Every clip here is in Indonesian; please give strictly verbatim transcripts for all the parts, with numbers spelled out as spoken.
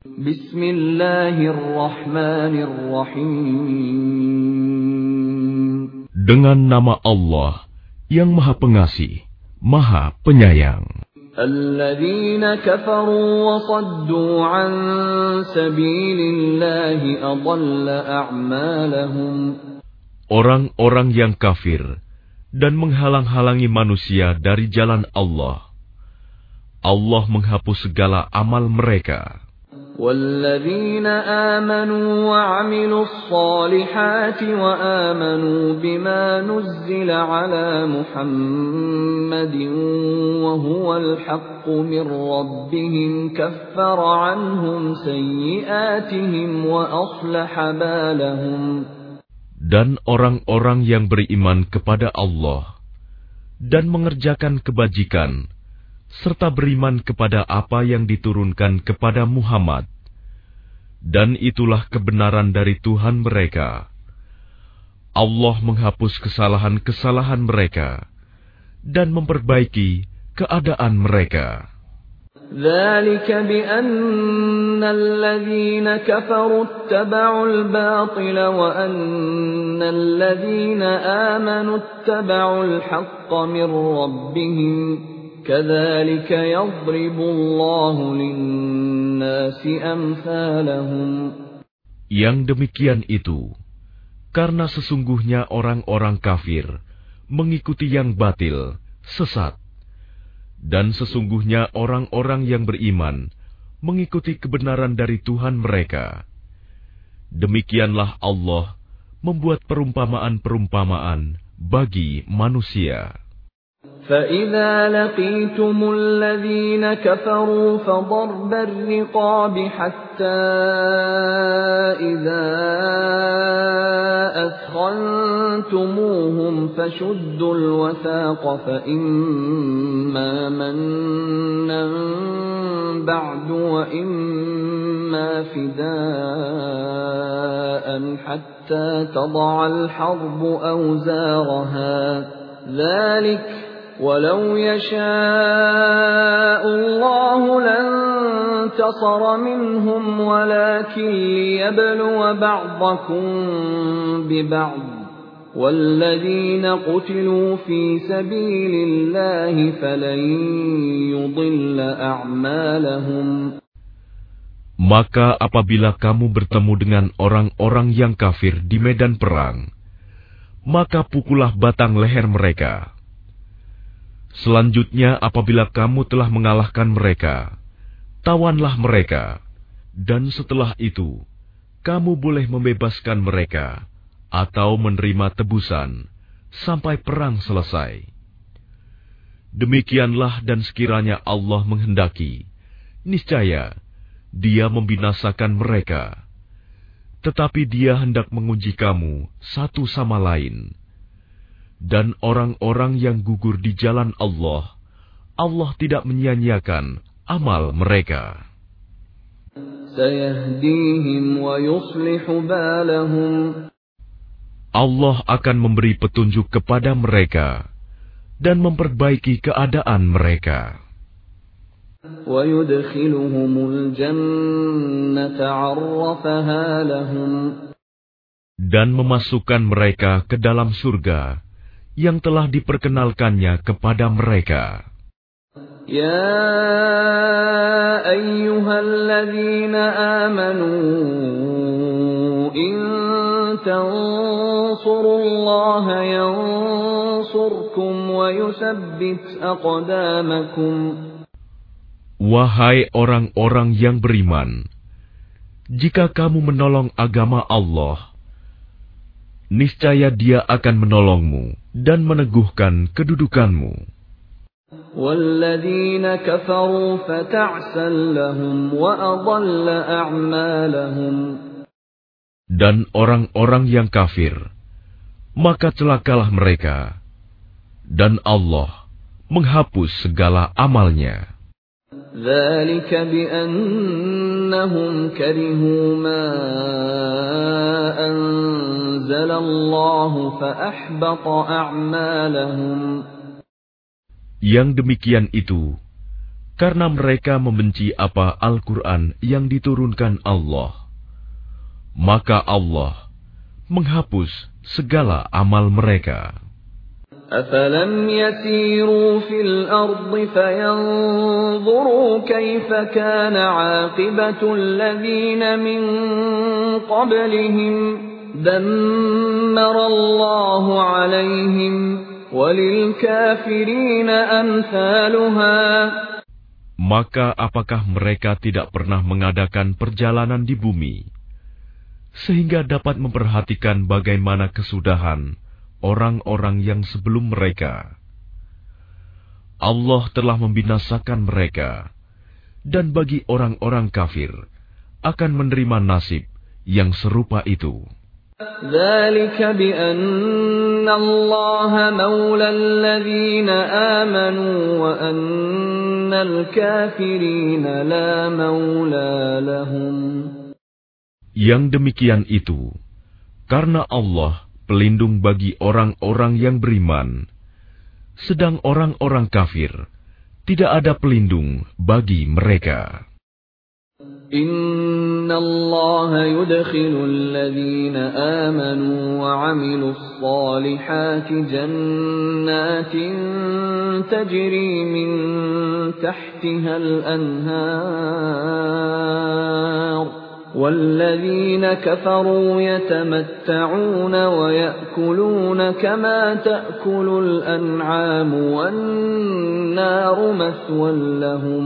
Bismillahirrahmanirrahim. Dengan nama Allah yang Maha Pengasih, Maha Penyayang. Alladzina kafaru wa saddu an sabilillahi adalla a'malahum. Orang-orang yang kafir dan menghalang-halangi manusia dari jalan Allah, Allah menghapus segala amal mereka. وَالَّذِينَ آمَنُوا وَعَمِلُوا الصَّالِحَاتِ وَآمَنُوا بِمَا نُزِّلَ عَلَى مُحَمَّدٍ وَهُوَ الْحَقُّ مِنْ رَبِّهِمْ كَفَّرَ عَنْهُمْ سَيِّئَاتِهِمْ وَأَصْلَحَ بَالَهُمْ. Dan orang-orang yang beriman kepada Allah dan mengerjakan kebajikan serta beriman kepada apa yang diturunkan kepada Muhammad, dan itulah kebenaran dari Tuhan mereka. Allah menghapus kesalahan-kesalahan mereka dan memperbaiki keadaan mereka. ذَلِكَ بِأَنَّ الَّذِينَ كَفَرُوا اتَّبَعُوا الْبَاطِلَ وَأَنَّ الَّذِينَ آمَنُوا اتَّبَعُوا الْحَقَّ مِنْ رَبِّهِمْ كَذَلِكَ يَضْرِبُ اللَّهُ لِلنَّاسِ أَمْثَالَهُمْ. Yang demikian itu, karena sesungguhnya orang-orang kafir mengikuti yang batil, sesat, dan sesungguhnya orang-orang yang beriman mengikuti kebenaran dari Tuhan mereka. Demikianlah Allah membuat perumpamaan-perumpamaan bagi manusia. فَإِذَا لَقِيتُمُ الَّذِينَ كَفَرُوا فَضَرْبَ الرِّقَابِ حَتَّى إِذَا أَثْخَنْتُمُوهُمْ فَشُدُّوا الْوَثَاقَ فَإِمَّا مَنًّا بَعْدُ وَإِمَّا فِدَاءً حَتَّى تَضَعَ الْحَرْبُ أَوْزَارَهَا ذَلِكَ وَلَوْ يَشَاءُ اللَّهُ لَانتَصَرَ مِنْهُمْ وَلَكِنْ لِيَبْلُوَ بَعْضَكُمْ بِبَعْضٍ وَالَّذِينَ قُتِلُوا فِي سَبِيلِ اللَّهِ فَلَنْ يُضِلَّ أَعْمَالَهُمْ. Maka apabila kamu bertemu dengan orang-orang yang kafir di medan perang, maka pukullah batang leher mereka. Selanjutnya apabila kamu telah mengalahkan mereka, tawanlah mereka, dan setelah itu, kamu boleh membebaskan mereka, atau menerima tebusan, sampai perang selesai. Demikianlah dan sekiranya Allah menghendaki, niscaya Dia membinasakan mereka. Tetapi Dia hendak menguji kamu satu sama lain. Dan orang-orang yang gugur di jalan Allah, Allah tidak menyia-nyiakan amal mereka. Sayahdihim wa yuslihu balahum. Allah akan memberi petunjuk kepada mereka dan memperbaiki keadaan mereka. وَيُدْخِلُهُمُ الْجَنَّةَ عَرَّفَهَا لَهُمْ. Dan memasukkan mereka ke dalam surga yang telah diperkenalkannya kepada mereka. Ya ayyuhalladzina amanu in tansurullaha yansurkum wa yusabbit aqdamakum. Wahai orang-orang yang beriman, jika kamu menolong agama Allah, niscaya Dia akan menolongmu dan meneguhkan kedudukanmu. وَالَّذِينَ كَفَرُوا فَتَعْسًا لَهُمْ وَأَضَلَّ أَعْمَالَهُمْ. Dan orang-orang yang kafir, maka celakalah mereka, dan Allah menghapus segala amalnya. ذَلِكَ بِأَنَّهُمْ كَرِهُوا مَا أَنزَلَ اللَّهُ فَأَحْبَطَ أَعْمَالَهُمْ. Yang demikian itu karena mereka membenci apa Al-Quran yang diturunkan Allah. Maka Allah menghapus segala amal mereka. أَفَلَمْ يَسِيرُوا فِي الْأَرْضِ فَيَنْظُرُوا كَيْفَ كَانَ عَاقِبَةُ الَّذِينَ مِنْ قَبْلِهِمْ دَمَّرَ اللَّهُ عَلَيْهِمْ وَلِلْكَافِرِينَ أَمْثَالُهَا. Maka apakah mereka tidak pernah mengadakan perjalanan di bumi, sehingga dapat memperhatikan bagaimana kesudahan orang-orang yang sebelum mereka? Allah telah membinasakan mereka, dan bagi orang-orang kafir akan menerima nasib yang serupa itu. ذَلِكَ بِأَنَّ اللَّهَ مَوْلَى الَّذِينَ آمَنُوا وَأَنَّ الْكَافِرِينَ لَا مَوْلَى لَهُمْ. Yang demikian itu karena Allah pelindung bagi orang-orang yang beriman, sedang orang-orang kafir tidak ada pelindung bagi mereka. Inna Allah yudkhilu alladhina amanu wa 'amilus salihati jannatin tajri min tahtiha al-anhar. وَالَّذِينَ كَفَرُوا يَتَمَتَّعُونَ وَيَأْكُلُونَ كَمَا تَأْكُلُ الْأَنْعَامُ وَالنَّارُ مَثْوًى لَهُمْ.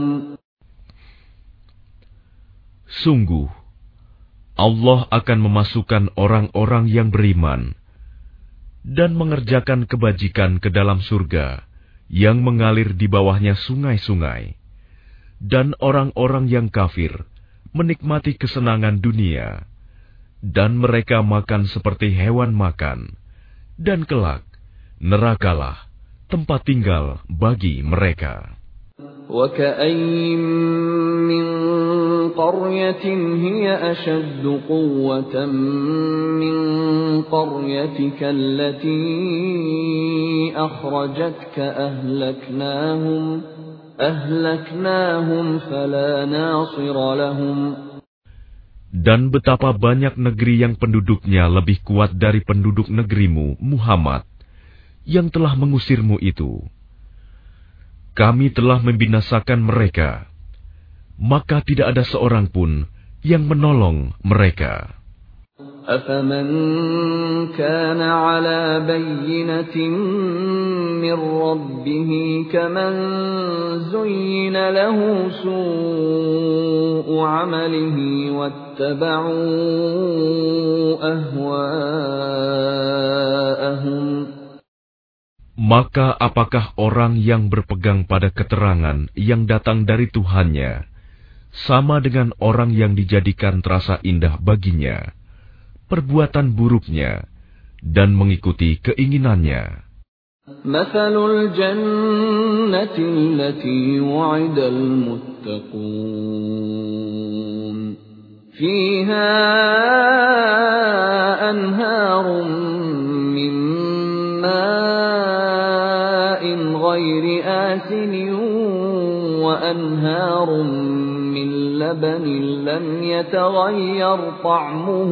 Sungguh, Allah akan memasukkan orang-orang yang beriman dan mengerjakan kebajikan ke dalam surga yang mengalir di bawahnya sungai-sungai, dan orang-orang yang kafir menikmati kesenangan dunia, dan mereka makan seperti hewan makan, dan kelak nerakalah tempat tinggal bagi mereka. وَكَأَيِّن مِّن قَرْيَةٍ هِيَ أَشَدُّ قُوَّةً مِّن قَرْيَتِكَ الَّتِي أَخْرَجَتْكَ أَهْلَكْنَاهُمْ أَهْلَكْنَاهُمْ فَلَا نَاصِرَ لَهُمْ. Dan betapa banyak negeri yang penduduknya lebih kuat dari penduduk negerimu, Muhammad, yang telah mengusirmu itu. Kami telah membinasakan mereka, maka tidak ada seorang pun yang menolong mereka. أَفَمَنْ كَانَ عَلَى بَيِّنَةٍ مِّن رَّبِّهِ كَمَنْ زُيِّنَ لَهُ سُوءُ عَمَلِهِ وَاتَّبَعُوا أَهْوَاءَهُمْ. Maka apakah orang yang berpegang pada keterangan yang datang dari Tuhannya sama dengan orang yang dijadikan terasa indah baginya perbuatan buruknya dan mengikuti keinginannya? مَثَلُ الْجَنَّةِ الَّتِي وُعِدَ الْمُتَّقُونَ فِيهَا أَنْهَارٌ مِّن مَّاءٍ غَيْرِ آسِنٍ وَأَنْهَارٌ مِّن لَّبَنٍ لَّمْ يَتَغَيَّرْ طَعْمُهُ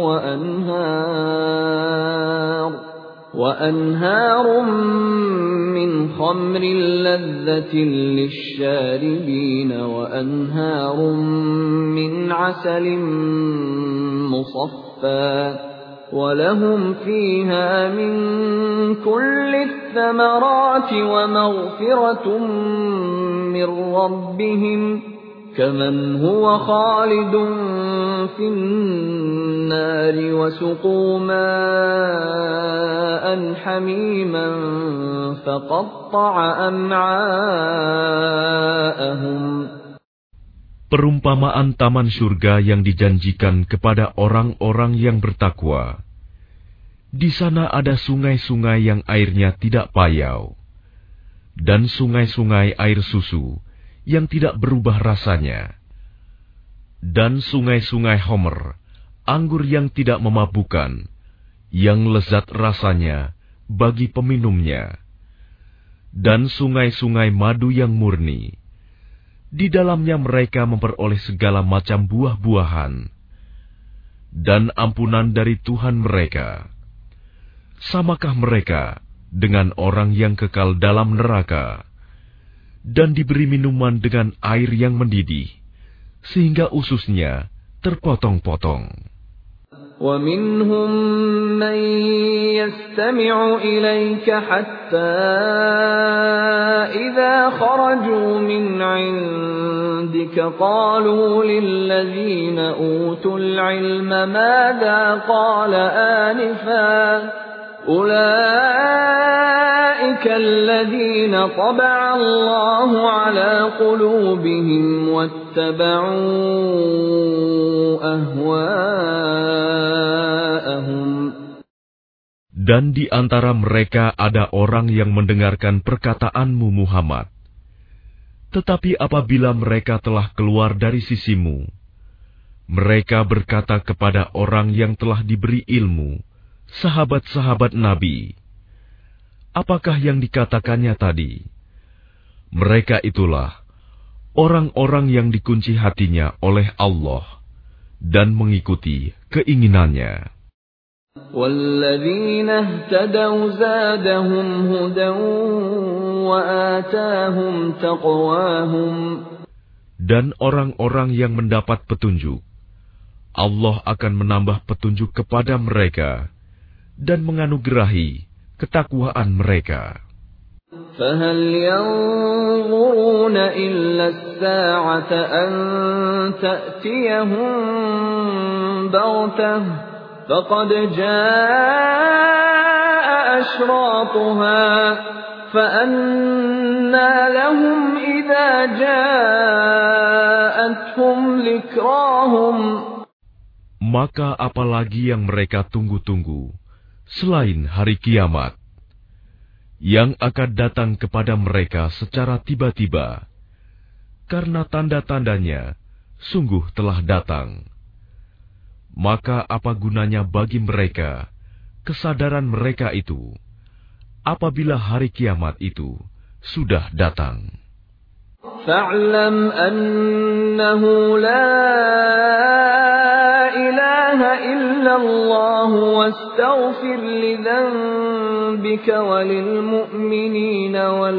وَأَنْهَارٌ وَأَنْهَارٌ مِّنْ خَمْرٍ لَّذَّةٍ لِّلشَّارِبِينَ وَأَنْهَارٌ مِّنْ عَسَلٍ مُّصَفًّى وَلَهُمْ فِيهَا مِن كُلِّ الثَّمَرَاتِ وَمَغْفِرَةٌ مِّن رَّبِّهِمْ كَمَنْ هُوَ خَالِدٌ فِي النَّارِ وَسُقُوا مَاءً حَمِيمًا فَقَطَّعَ أَمْعَاءَهُمْ. Perumpamaan taman surga yang dijanjikan kepada orang-orang yang bertakwa. Di sana ada sungai-sungai yang airnya tidak payau, dan sungai-sungai air susu yang tidak berubah rasanya, dan sungai-sungai homer, anggur yang tidak memabukkan, yang lezat rasanya bagi peminumnya, dan sungai-sungai madu yang murni, Di dalamnya mereka memperoleh segala macam buah-buahan dan ampunan dari Tuhan mereka. Samakah mereka dengan orang yang kekal dalam neraka dan diberi minuman dengan air yang mendidih, sehingga ususnya terpotong-potong. وَمِنْهُمْ مَنْ يَسْتَمِعُ إِلَيْكَ حَتَّى إِذَا خَرَجُوا مِنْ عِنْدِكَ قَالُوا لِلَّذِينَ أُوتُوا الْعِلْمَ مَاذَا قَالَ آنِفًا أُولَئِكَ الَّذِينَ طَبَعَ اللَّهُ عَلَى قُلُوبِهِمْ وَاتَّبَعُوا أَهْوَاءَهُمْ. Dan di antara mereka ada orang yang mendengarkan perkataanmu Muhammad. Tetapi apabila mereka telah keluar dari sisimu, mereka berkata kepada orang yang telah diberi ilmu, sahabat-sahabat Nabi, apakah yang dikatakannya tadi? Mereka itulah orang-orang yang dikunci hatinya oleh Allah dan mengikuti keinginannya. وَالَّذِينَ اهْتَدَوْا زَادَهُمْ هُدًى وَآتَاهُمْ تَقْوَاهُمْ. Dan orang-orang yang mendapat petunjuk, Allah akan menambah petunjuk kepada mereka dan menganugerahi ketakwaan mereka. فَهَلْ يَنظُرُونَ إِلَّا السَّاعَةَ أَن تَأْتِيَهُم بَغْتَةً فَقَدْ جَاءَ أَشْرَاطُهَا فَأَنَّى لَهُمْ إِذَا جَاءَتْهُمْ ذِكْرَاهُمْ. Maka apalagi yang mereka tunggu-tunggu selain hari kiamat, yang akan datang kepada mereka secara tiba-tiba, karena tanda-tandanya sungguh telah datang. Maka apa gunanya bagi mereka kesadaran mereka itu, apabila hari kiamat itu sudah datang? فَاعْلَمْ أَنَّهُ لَا إِلَهَ إِلَّا اللَّهُ وَاسْتَغْفِرْ لِذَنبِكَ وَلِلْمُؤْمِنِينَ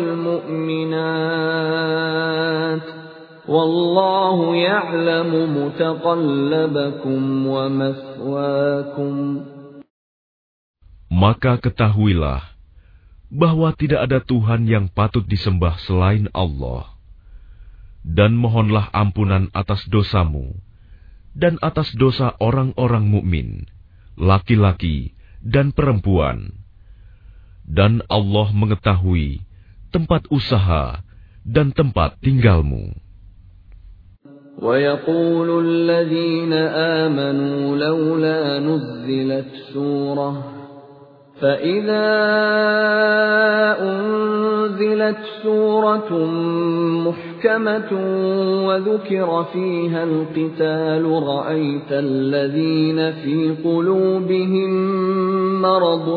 وَالْمُؤْمِنَاتِ وَاللَّهُ يَعْلَمُ مُتَقَلَّبَكُمْ وَمَثْوَاكُمْ. Maka ketahuilah bahwa tidak ada Tuhan yang patut disembah selain Allah. Dan mohonlah ampunan atas dosamu dan atas dosa orang-orang mukmin, laki-laki dan perempuan. Dan Allah mengetahui tempat usaha dan tempat tinggalmu. وَيَقُولُ الَّذِينَ آمَنُوا لَوْلَا نُزِّلَتْ سُورَةٌ فَإِذَا أُنزِلَتْ سُورَةٌ مُحْكَمَةٌ وَذُكِرَ فِيهَا الْقِتَالُ رَأَيْتَ الَّذِينَ فِي قُلُوبِهِم مَّرَضٌ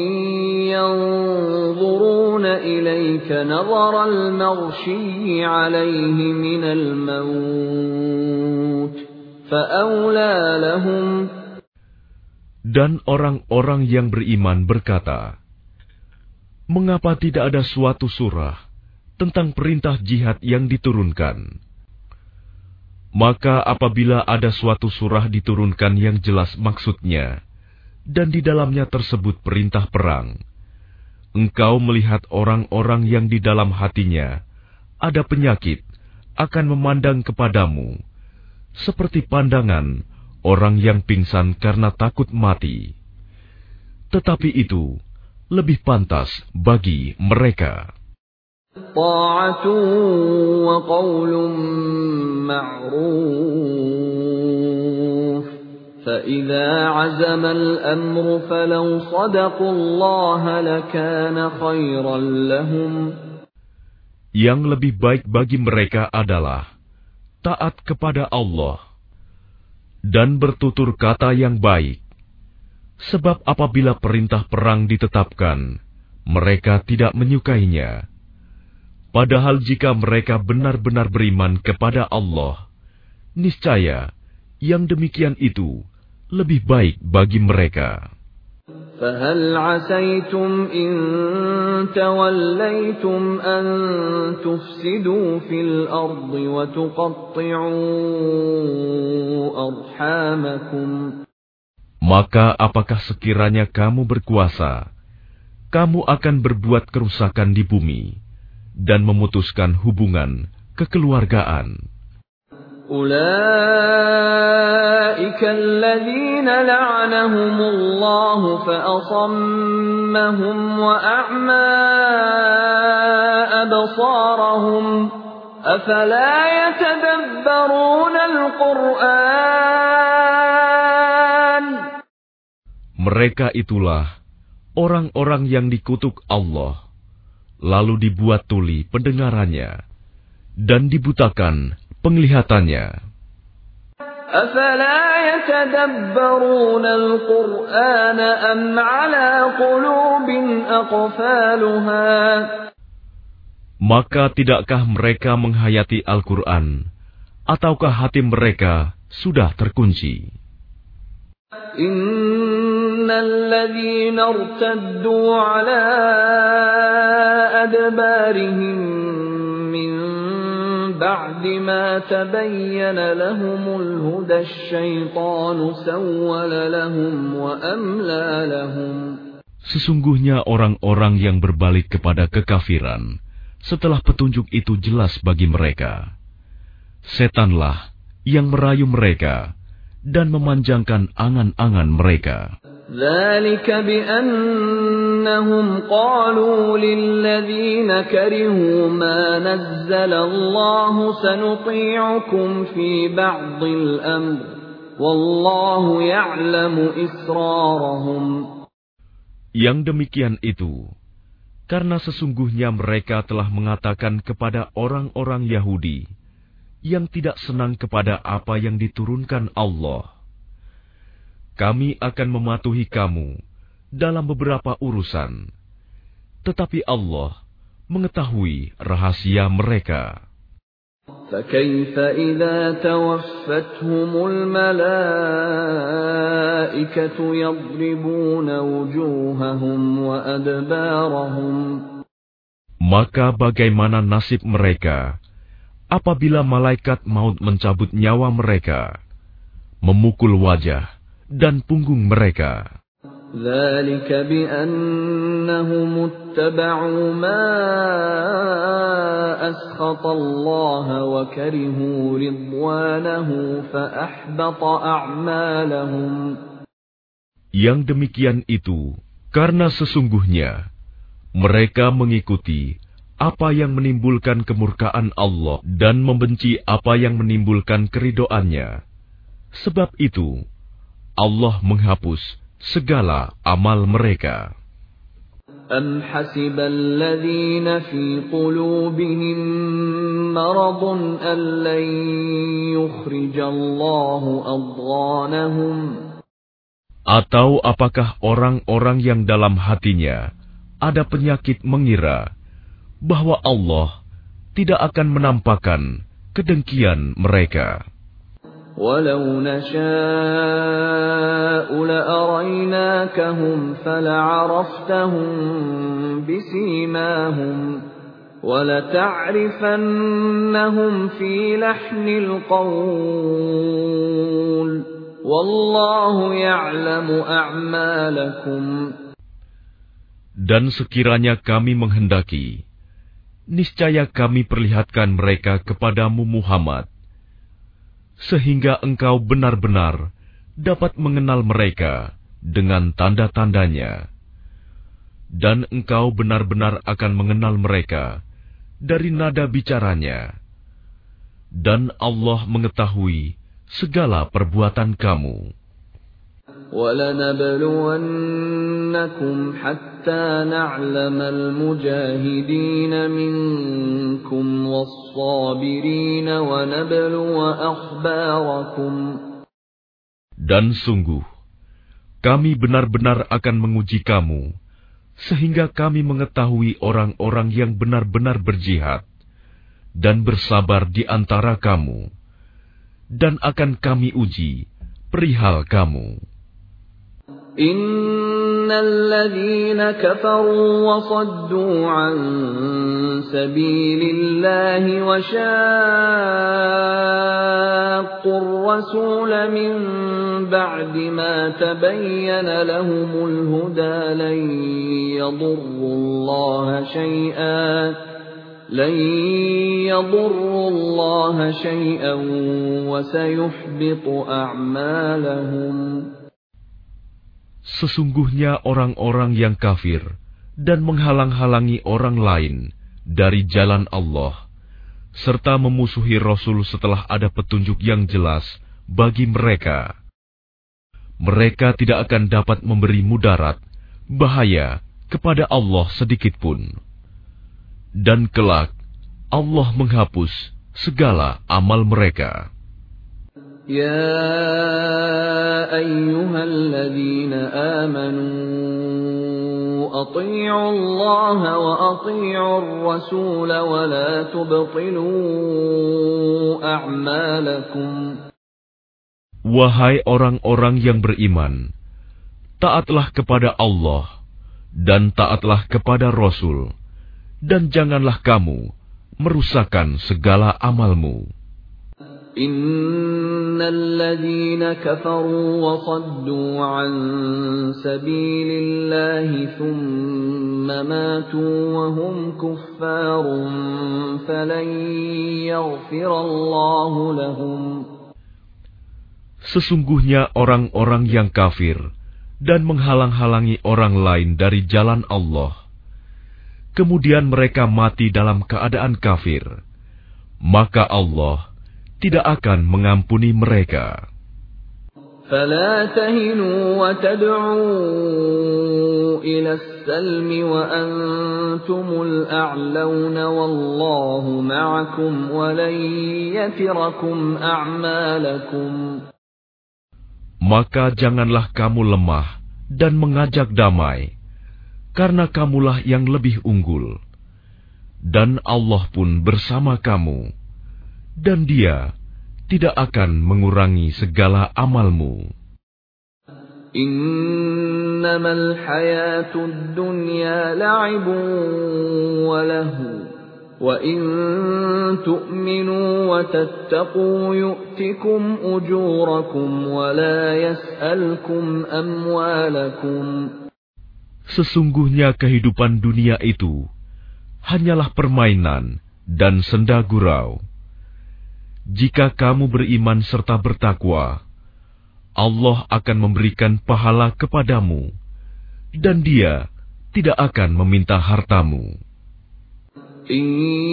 يَنظُرُونَ إِلَيْكَ نَظَرَ الْمَغْشِيِّ عَلَيْهِ مِنَ الْمَوْتِ فَأَوْلَىٰ لَهُمْ. Dan orang-orang yang beriman berkata, mengapa tidak ada suatu surah tentang perintah jihad yang diturunkan? Maka apabila ada suatu surah diturunkan yang jelas maksudnya, dan di dalamnya tersebut perintah perang, engkau melihat orang-orang yang di dalam hatinya ada penyakit akan memandang kepadamu, seperti pandangan orang yang pingsan karena takut mati. Tetapi itu lebih pantas bagi mereka. Ta'atun wa qawlun ma'ruf. فَإِذَا عَزَمَ الْأَمْرُ فَلَوْ صَدَقُوا اللَّهَ لَكَانَ خَيْرًا لَهُمْ. Yang lebih baik bagi mereka adalah taat kepada Allah dan bertutur kata yang baik. Sebab apabila perintah perang ditetapkan, mereka tidak menyukainya. Padahal jika mereka benar-benar beriman kepada Allah, niscaya yang demikian itu lebih baik bagi mereka. فَهَلْ عَسَيْتُمْ إِن تَوَلَّيْتُمْ أَن تُفْسِدُوا فِي الْأَرْضِ وَتُقَطِّعُوا أَرْحَامَكُمْ. Maka apakah sekiranya kamu berkuasa, kamu akan berbuat kerusakan di bumi dan memutuskan hubungan kekeluargaan. أُولَئِكَ الَّذِينَ لَعَنَهُمُ اللَّهُ فَأَصَمَّهُمْ وَأَعْمَى أَبْصَارَهُمْ أَفَلَا يَتَدَبَّرُونَ الْقُرْآنَ. Mereka itulah orang-orang yang dikutuk Allah, lalu dibuat tuli pendengarannya dan dibutakan penglihatannya. أَفَلَا يَتَدَبَّرُونَ الْقُرْآنَ أَمْ عَلَى قُلُوبٍ أَقْفَالُهَا. Maka tidakkah mereka menghayati Al-Quran, ataukah hati mereka sudah terkunci? إِنَّ الَّذِينَ ارْتَدُّوا عَلَى أَدْبَارِهِمْ مِنْ بَعْدِ مَا تَبَيَّنَ لَهُمُ الْهُدَى الشَّيْطَانُ سَوَّلَ لَهُمْ وَأَمْلَى لَهُمْ. Sesungguhnya orang-orang yang berbalik kepada kekafiran setelah petunjuk itu jelas bagi mereka, setanlah yang merayu mereka dan memanjangkan angan-angan mereka. ذَلِكَ بِأَنَّهُمْ قَالُوا لِلَّذِينَ كَرِهُوا مَا نَزَّلَ اللَّهُ سَنُطِيعُكُمْ فِي بَعْضِ الْأَمْرِ وَاللَّهُ يَعْلَمُ إِسْرَارَهُمْ. Yang demikian itu karena sesungguhnya mereka telah mengatakan kepada orang-orang Yahudi yang tidak senang kepada apa yang diturunkan Allah, kami akan mematuhi kamu dalam beberapa urusan, tetapi Allah mengetahui rahasia mereka. فَكَيْفَ إِذَا تَوَفَّتْهُمُ الْمَلَائِكَةُ يَضْرِبُونَ وُجُوهَهُمْ وَأَدْبَارَهُمْ. Maka bagaimana nasib mereka apabila malaikat maut mencabut nyawa mereka, memukul wajah dan punggung mereka? ذَلِكَ بِأَنَّهُمُ اتَّبَعُوا مَا أَسْخَطَ اللَّهَ وَكَرِهُوا رِضْوَانَهُ فَأَحْبَطَ أَعْمَالَهُمْ. Yang demikian itu karena sesungguhnya mereka mengikuti apa yang menimbulkan kemurkaan Allah dan membenci apa yang menimbulkan keridoannya. Sebab itu Allah menghapus segala amal mereka. أَمْ حَسِبَ الَّذِينَ فِي قُلُوبِهِم مَّرَضٌ أَن لَّن يُخْرِجَ اللَّهُ أَضْغَانَهُمْ. Atau apakah orang-orang yang dalam hatinya ada penyakit mengira bahwa Allah tidak akan menampakkan kedengkian mereka? وَلَوْ نَشَاءُ لَأَرَيْنَاكَهُمْ فَلَعَرَفْتَهُم بِسِيمَاهُمْ وَلَتَعْرِفَنَّهُمْ فِي لَحْنِ الْقَوْلِ وَاللَّهُ يَعْلَمُ أَعْمَالَكُمْ. Dan sekiranya kami menghendaki, niscaya kami perlihatkan mereka kepadamu Muhammad, sehingga engkau benar-benar dapat mengenal mereka dengan tanda-tandanya. Dan engkau benar-benar akan mengenal mereka dari nada bicaranya. Dan Allah mengetahui segala perbuatan kamu. وَلَنَبْلُوَنَّكُمْ حَتَّى نَعْلَمَ الْمُجَاهِدِينَ مِنكُمْ وَالصَّابِرِينَ وَنَبْلُوَ أَخْبَارَكُمْ. Dan sungguh, kami benar-benar akan menguji kamu sehingga kami mengetahui orang-orang yang benar-benar berjihad dan bersabar di antara kamu, dan akan kami uji perihal kamu. Innal ladzina kafaru wa saddu an sabilillahi wa shaqqur rasula min ba'di ma tabayyana lahumul huda lan yadurrullaha syai'an lan yadurrullaha syai'an wa sayuhbitu a'malahum. Sesungguhnya orang-orang yang kafir dan menghalang-halangi orang lain dari jalan Allah, serta memusuhi Rasul setelah ada petunjuk yang jelas bagi mereka, mereka tidak akan dapat memberi mudarat, bahaya kepada Allah sedikitpun. Dan kelak Allah menghapus segala amal mereka. Ya ayyuhalladzina amanu athi'u Allah wa athi'u ar-rasul wa la tubtilu a'malakum. Wahai orang-orang yang beriman, taatlah kepada Allah dan taatlah kepada Rasul, dan janganlah kamu merusakkan segala amalmu. Innal ladzina kafaru wa saddu an sabilillahi thumma matu wa hum kuffarun falan yaghfirallahu lahum. Sesungguhnya orang-orang yang kafir dan menghalang-halangi orang lain dari jalan Allah, kemudian mereka mati dalam keadaan kafir, maka Allah tidak akan mengampuni mereka. فَلَا تَهِنُوا وَتَدْعُوا إِلَى السَّلْمِ وَأَنْتُمُ الْأَعْلَوْنَ وَاللَّهُ مَعَكُمْ وَلَنْ يَتِرَكُمْ أَعْمَالَكُمْ. Maka janganlah kamu lemah dan mengajak damai, karena kamulah yang lebih unggul, dan Allah pun bersama kamu, dan Dia tidak akan mengurangi segala amalmu. Innamal hayatud dunya la'ibun wa lahu, wa in tu'minu wa tattaqu yu'tikum ujurakum wa la yas'alkum amwalakum. Sesungguhnya kehidupan dunia itu hanyalah permainan dan senda gurau. Jika kamu beriman serta bertakwa, Allah akan memberikan pahala kepadamu, dan Dia tidak akan meminta hartamu. In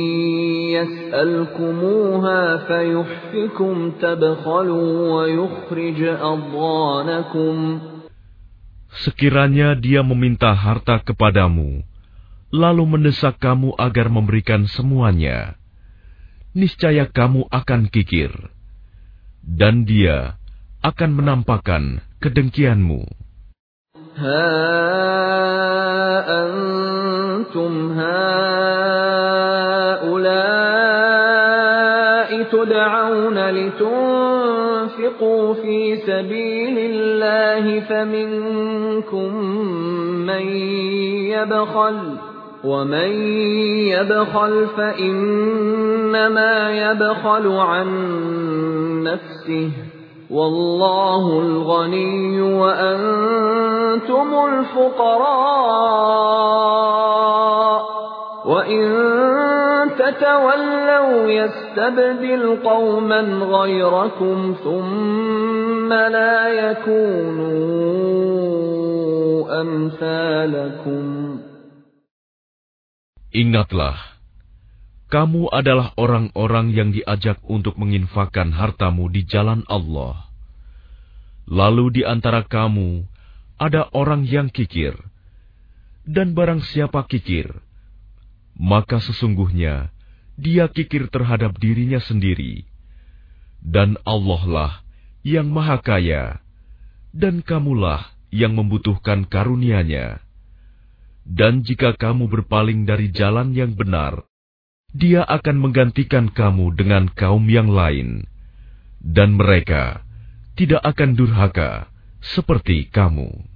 yas'alkumuha fayuhfikum tabkhalu wa yukhrij adghanakum. Sekiranya Dia meminta harta kepadamu, lalu mendesak kamu agar memberikan semuanya, niscaya kamu akan kikir, dan Dia akan menampakkan kedengkianmu. Ha antum haula'i tud'auna litunfiqu fi sabilillahi faminkum man yabkhal وَمَنْ يَبْخَلْ فَإِنَّمَا يَبْخَلُ عَنْ نَفْسِهِ وَاللَّهُ الْغَنِيُّ وَأَنْتُمُ الْفُقَرَاءُ وَإِنْ تَتَوَلَّوْا يَسْتَبْدِلْ قَوْمًا غَيْرَكُمْ ثُمَّ لَا يَكُونُوا أَمْثَالَكُمْ. Ingatlah, kamu adalah orang-orang yang diajak untuk menginfakkan hartamu di jalan Allah. Lalu di antara kamu ada orang yang kikir, dan barang siapa kikir, maka sesungguhnya dia kikir terhadap dirinya sendiri, dan Allah lah yang Maha Kaya, dan kamulah yang membutuhkan karunia-Nya. Dan jika kamu berpaling dari jalan yang benar, Dia akan menggantikan kamu dengan kaum yang lain, dan mereka tidak akan durhaka seperti kamu.